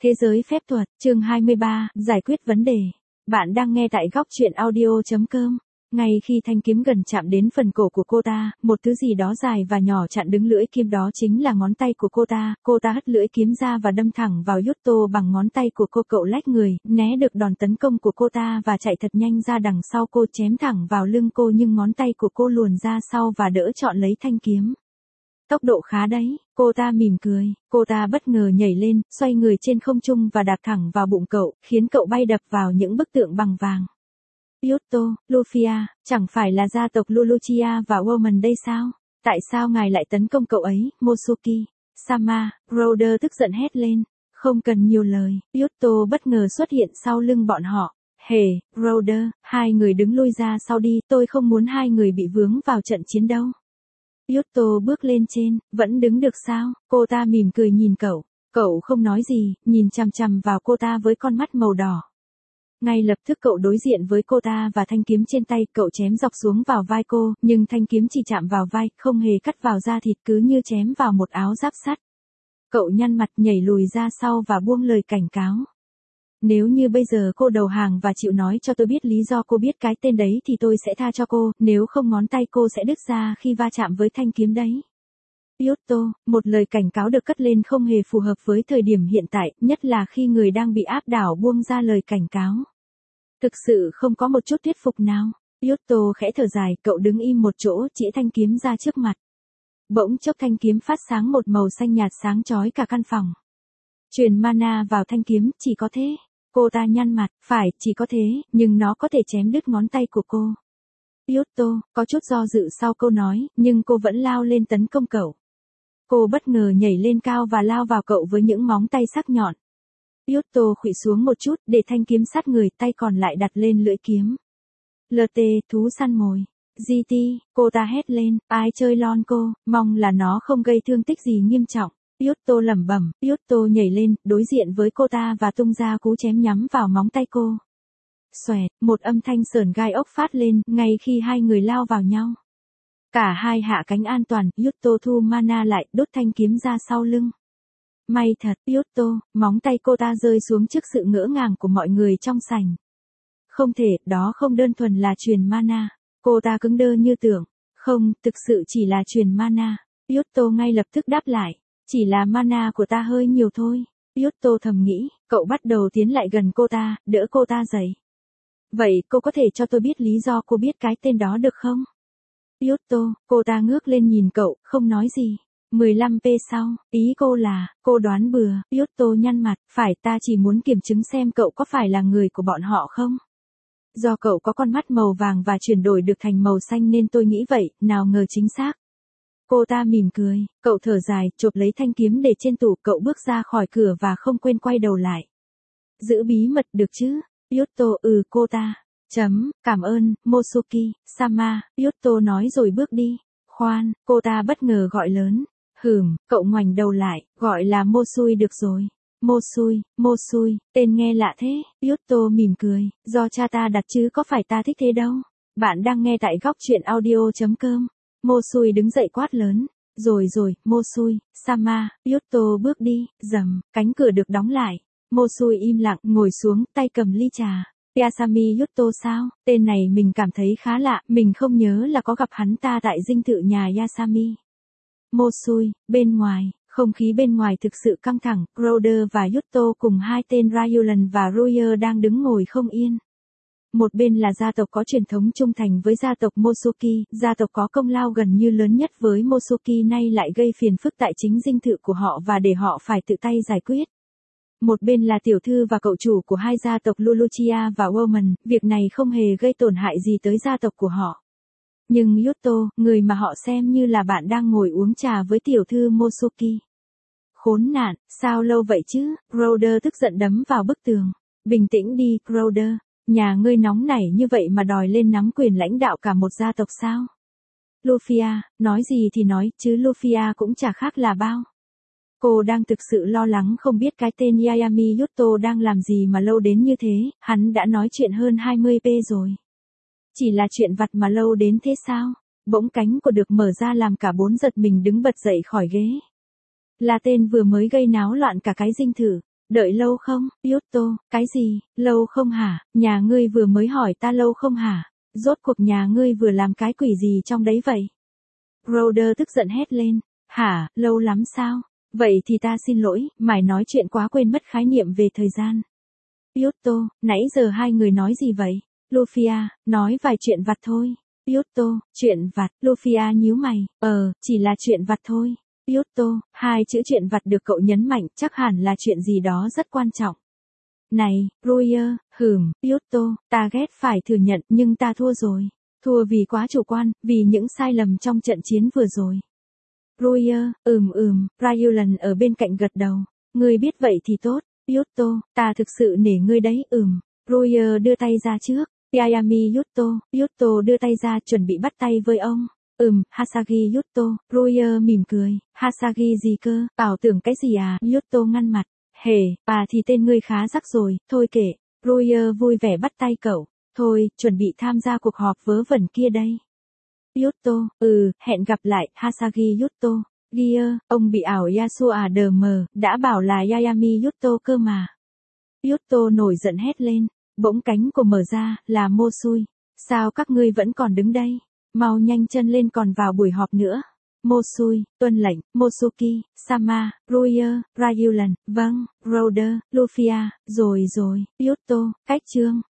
Thế giới phép thuật, chương 23, giải quyết vấn đề. Bạn đang nghe tại góc truyện audio.com. Ngay khi thanh kiếm gần chạm đến phần cổ của cô ta, một thứ gì đó dài và nhỏ chặn đứng lưỡi kiếm, đó chính là ngón tay của cô ta hất lưỡi kiếm ra và đâm thẳng vào Yuto bằng ngón tay của cô. Cậu lách người, né được đòn tấn công của cô ta và chạy thật nhanh ra đằng sau cô, chém thẳng vào lưng cô, nhưng ngón tay của cô luồn ra sau và đỡ trọn lấy thanh kiếm. Tốc độ khá đấy, cô ta mỉm cười, cô ta bất ngờ nhảy lên, xoay người trên không trung và đạp thẳng vào bụng cậu, khiến cậu bay đập vào những bức tượng bằng vàng. Yuto, Lufia, chẳng phải là gia tộc Luluchia và Woman đây sao? Tại sao ngài lại tấn công cậu ấy, Mosuki? Sama, Roder tức giận hét lên. Không cần nhiều lời, Yuto bất ngờ xuất hiện sau lưng bọn họ. Hề, Roder, hai người đứng lui ra sau đi, tôi không muốn hai người bị vướng vào trận chiến đâu. Yuto bước lên trên, vẫn đứng được sao? Cô ta mỉm cười nhìn cậu. Cậu không nói gì, nhìn chằm chằm vào cô ta với con mắt màu đỏ. Ngay lập tức cậu đối diện với cô ta và thanh kiếm trên tay, cậu chém dọc xuống vào vai cô, nhưng thanh kiếm chỉ chạm vào vai, không hề cắt vào da thịt, cứ như chém vào một áo giáp sắt. Cậu nhăn mặt, nhảy lùi ra sau và buông lời cảnh cáo. Nếu như bây giờ cô đầu hàng và chịu nói cho tôi biết lý do cô biết cái tên đấy thì tôi sẽ tha cho cô, nếu không ngón tay cô sẽ đứt ra khi va chạm với thanh kiếm đấy. Yuto, một lời cảnh cáo được cất lên không hề phù hợp với thời điểm hiện tại, nhất là khi người đang bị áp đảo buông ra lời cảnh cáo. Thực sự không có một chút thuyết phục nào. Yuto khẽ thở dài, cậu đứng im một chỗ, chĩa thanh kiếm ra trước mặt. Bỗng chốc thanh kiếm phát sáng một màu xanh nhạt sáng chói cả căn phòng. Truyền mana vào thanh kiếm, chỉ có thế. Cô ta nhăn mặt, phải, chỉ có thế, nhưng nó có thể chém đứt ngón tay của cô. Yuto, có chút do dự sau câu nói, nhưng cô vẫn lao lên tấn công cậu. Cô bất ngờ nhảy lên cao và lao vào cậu với những móng tay sắc nhọn. Yuto khuỵu xuống một chút, để thanh kiếm sát người, tay còn lại đặt lên lưỡi kiếm. LT, thú săn mồi. GT, cô ta hét lên, ai chơi lon cô, mong là nó không gây thương tích gì nghiêm trọng. Yuto lẩm bẩm, Yuto nhảy lên, đối diện với cô ta và tung ra cú chém nhắm vào móng tay cô. Xoẹt, một âm thanh sởn gai ốc phát lên, ngay khi hai người lao vào nhau. Cả hai hạ cánh an toàn, Yuto thu mana lại, đốt thanh kiếm ra sau lưng. May thật, Yuto, móng tay cô ta rơi xuống trước sự ngỡ ngàng của mọi người trong sảnh. Không thể, đó không đơn thuần là truyền mana. Cô ta cứng đơ như tưởng. Không, thực sự chỉ là truyền mana. Yuto ngay lập tức đáp lại. Chỉ là mana của ta hơi nhiều thôi. Yuto thầm nghĩ, cậu bắt đầu tiến lại gần cô ta, đỡ cô ta dậy. Vậy cô có thể cho tôi biết lý do cô biết cái tên đó được không? Yuto, cô ta ngước lên nhìn cậu, không nói gì. 15p sau, ý cô là, cô đoán bừa, Yuto nhăn mặt, phải, ta chỉ muốn kiểm chứng xem cậu có phải là người của bọn họ không? Do cậu có con mắt màu vàng và chuyển đổi được thành màu xanh nên tôi nghĩ vậy, nào ngờ chính xác. Cô ta mỉm cười, cậu thở dài, chộp lấy thanh kiếm để trên tủ, cậu bước ra khỏi cửa và không quên quay đầu lại. Giữ bí mật được chứ? Yuto, cô ta. Cảm ơn, Mosuki, Sama, Yuto nói rồi bước đi. Khoan, cô ta bất ngờ gọi lớn. Cậu ngoảnh đầu lại, gọi là Mosui được rồi. Mosui, tên nghe lạ thế. Yuto mỉm cười, do cha ta đặt chứ có phải ta thích thế đâu. Bạn đang nghe tại góc truyện audio.com. Mosui đứng dậy quát lớn. Rồi, Mosui, Sama, Yuto bước đi, cánh cửa được đóng lại. Mosui im lặng, ngồi xuống, tay cầm ly trà. Yasami Yuto sao? Tên này mình cảm thấy khá lạ, mình không nhớ là có gặp hắn ta tại dinh thự nhà Yasami. Mosui, bên ngoài, không khí bên ngoài thực sự căng thẳng, Roder và Yuto cùng hai tên Ryulan và Ruyer đang đứng ngồi không yên. Một bên là gia tộc có truyền thống trung thành với gia tộc Mosuki, gia tộc có công lao gần như lớn nhất với Mosuki nay lại gây phiền phức tại chính dinh thự của họ và để họ phải tự tay giải quyết. Một bên là tiểu thư và cậu chủ của hai gia tộc Luluchia và Woman, việc này không hề gây tổn hại gì tới gia tộc của họ. Nhưng Yuto, người mà họ xem như là bạn đang ngồi uống trà với tiểu thư Mosuki. Khốn nạn, sao lâu vậy chứ? Roder tức giận đấm vào bức tường. Bình tĩnh đi, Roder. Nhà ngươi nóng nảy như vậy mà đòi lên nắm quyền lãnh đạo cả một gia tộc sao? Lufia, nói gì thì nói, chứ Lufia cũng chả khác là bao. Cô đang thực sự lo lắng không biết cái tên Yayami Yuto đang làm gì mà lâu đến như thế, hắn đã nói chuyện hơn 20p rồi. Chỉ là chuyện vặt mà lâu đến thế sao? Bỗng cánh của được mở ra làm cả bốn giật mình đứng bật dậy khỏi ghế. Là tên vừa mới gây náo loạn cả cái dinh thự. Đợi lâu không, Yuto, cái gì, lâu không hả, nhà ngươi vừa mới hỏi ta lâu không hả, rốt cuộc nhà ngươi vừa làm cái quỷ gì trong đấy vậy? Roder tức giận hét lên, hả, lâu lắm sao? Vậy thì ta xin lỗi, mải nói chuyện quá quên mất khái niệm về thời gian. Yuto, nãy giờ hai người nói gì vậy? Lufia, nói vài chuyện vặt thôi. Yuto, chuyện vặt, Lufia nhíu mày, chỉ là chuyện vặt thôi. Yuto, hai chữ chuyện vặt được cậu nhấn mạnh, chắc hẳn là chuyện gì đó rất quan trọng. Này, Royer, Yuto, ta ghét phải thừa nhận nhưng ta thua rồi. Thua vì quá chủ quan, vì những sai lầm trong trận chiến vừa rồi. Royer, Rayulan ở bên cạnh gật đầu. Ngươi biết vậy thì tốt, Yuto, ta thực sự nể ngươi đấy, Royer đưa tay ra trước. Ayami Yuto đưa tay ra chuẩn bị bắt tay với ông. Hasagi Yuto, Royer mỉm cười. Hasagi gì cơ, bảo tưởng cái gì à, Yuto ngăn mặt. Hề, bà thì tên ngươi khá rắc rồi, thôi kệ. Royer vui vẻ bắt tay cậu. Thôi, chuẩn bị tham gia cuộc họp vớ vẩn kia đây. Yuto, hẹn gặp lại, Hasagi Yuto. Gear, ông bị ảo Yasua DM, đã bảo là Ayami Yuto cơ mà. Yuto nổi giận hét lên, bỗng cánh cổ mở ra, là Mosui. Sao các ngươi vẫn còn đứng đây? Mau nhanh chân lên còn vào buổi họp nữa. Mosui, tuân lệnh, Mosuki, Sama, Royer, Rayulan, vâng, Roder, Lufia, rồi, Yuto, cách chương.